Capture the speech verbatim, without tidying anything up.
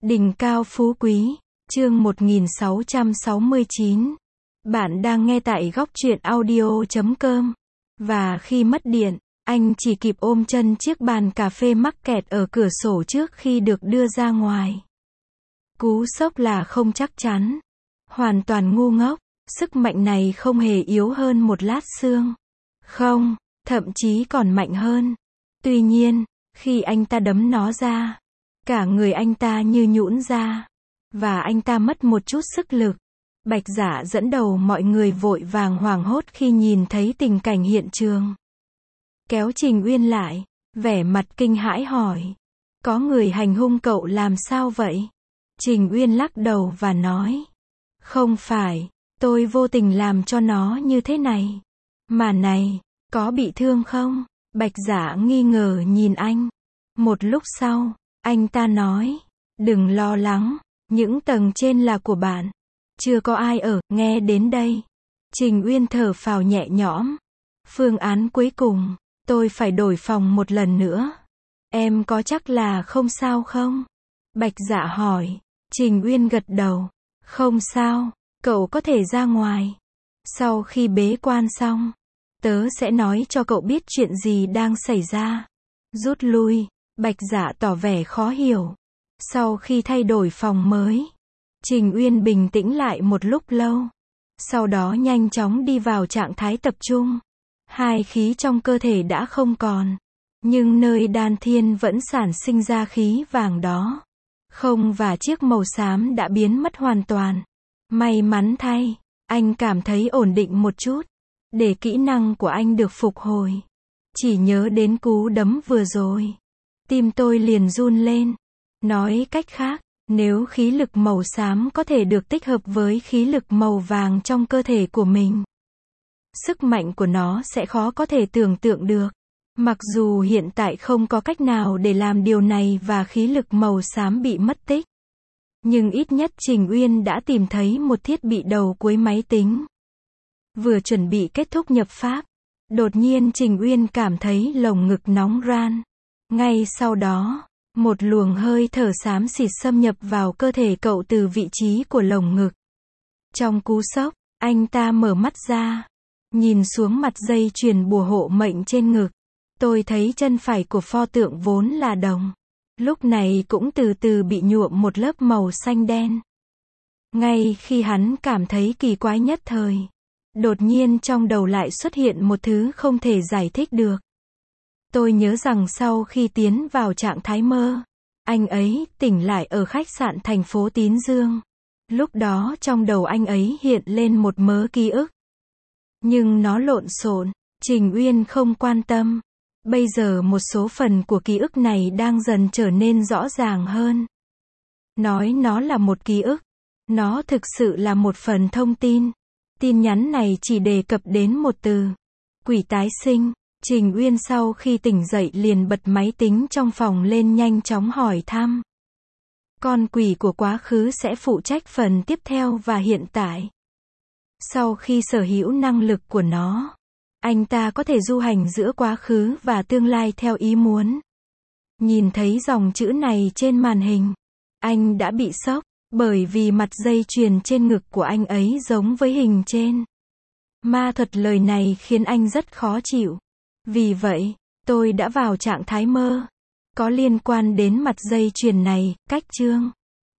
Đỉnh cao phú quý, chương một nghìn sáu trăm sáu mươi chín. Bạn đang nghe tại góc truyện audio chấm com. Và khi mất điện, anh chỉ kịp ôm chân chiếc bàn cà phê mắc kẹt ở cửa sổ trước khi được đưa ra ngoài. Cú sốc là không chắc chắn. Hoàn toàn ngu ngốc, sức mạnh này không hề yếu hơn một lát xương. Không, thậm chí còn mạnh hơn. Tuy nhiên, khi anh ta đấm nó ra, cả người anh ta như nhũn ra, và anh ta mất một chút sức lực. Bạch Dạ dẫn đầu mọi người vội vàng hoảng hốt khi nhìn thấy tình cảnh hiện trường. Kéo Trình Uyên lại, vẻ mặt kinh hãi hỏi: có người hành hung cậu làm sao vậy? Trình Uyên lắc đầu và nói: không phải, tôi vô tình làm cho nó như thế này. Mà này, có bị thương không? Bạch Dạ nghi ngờ nhìn anh. Một lúc sau, anh ta nói: đừng lo lắng, những tầng trên là của bạn. Chưa có ai ở. Nghe đến đây, Trình Uyên thở phào nhẹ nhõm. Phương án cuối cùng, tôi phải đổi phòng một lần nữa. Em có chắc là không sao không? Bạch Dạ hỏi. Trình Uyên gật đầu. Không sao, cậu có thể ra ngoài. Sau khi bế quan xong, tớ sẽ nói cho cậu biết chuyện gì đang xảy ra. Rút lui. Bạch Dạ tỏ vẻ khó hiểu. Sau khi thay đổi phòng mới, Trình Uyên bình tĩnh lại một lúc lâu. Sau đó nhanh chóng đi vào trạng thái tập trung. Hai khí trong cơ thể đã không còn, nhưng nơi đan thiên vẫn sản sinh ra khí vàng đó. Không, và chiếc màu xám đã biến mất hoàn toàn. May mắn thay, anh cảm thấy ổn định một chút. Để kỹ năng của anh được phục hồi, chỉ nhớ đến cú đấm vừa rồi, tim tôi liền run lên. Nói cách khác, nếu khí lực màu xám có thể được tích hợp với khí lực màu vàng trong cơ thể của mình, sức mạnh của nó sẽ khó có thể tưởng tượng được. Mặc dù hiện tại không có cách nào để làm điều này và khí lực màu xám bị mất tích, nhưng ít nhất Trình Uyên đã tìm thấy một thiết bị đầu cuối máy tính. Vừa chuẩn bị kết thúc nhập pháp, đột nhiên Trình Uyên cảm thấy lồng ngực nóng ran. Ngay sau đó, một luồng hơi thở xám xịt xâm nhập vào cơ thể cậu từ vị trí của lồng ngực. Trong cú sốc, anh ta mở mắt ra, nhìn xuống mặt dây chuyền bùa hộ mệnh trên ngực. Tôi thấy chân phải của pho tượng vốn là đồng, lúc này cũng từ từ bị nhuộm một lớp màu xanh đen. Ngay khi hắn cảm thấy kỳ quái nhất thời, đột nhiên trong đầu lại xuất hiện một thứ không thể giải thích được. Tôi nhớ rằng sau khi tiến vào trạng thái mơ, anh ấy tỉnh lại ở khách sạn thành phố Tín Dương. Lúc đó trong đầu anh ấy hiện lên một mớ ký ức. Nhưng nó lộn xộn, Trình Uyên không quan tâm. Bây giờ một số phần của ký ức này đang dần trở nên rõ ràng hơn. Nói nó là một ký ức, nó thực sự là một phần thông tin. Tin nhắn này chỉ đề cập đến một từ: quỷ tái sinh. Trình Uyên sau khi tỉnh dậy liền bật máy tính trong phòng lên, nhanh chóng hỏi thăm. Con quỷ của quá khứ sẽ phụ trách phần tiếp theo và hiện tại. Sau khi sở hữu năng lực của nó, anh ta có thể du hành giữa quá khứ và tương lai theo ý muốn. Nhìn thấy dòng chữ này trên màn hình, anh đã bị sốc, bởi vì mặt dây chuyền trên ngực của anh ấy giống với hình trên ma thuật. Lời này khiến anh rất khó chịu. Vì vậy, tôi đã vào trạng thái mơ. Có liên quan đến mặt dây chuyền này, cách chương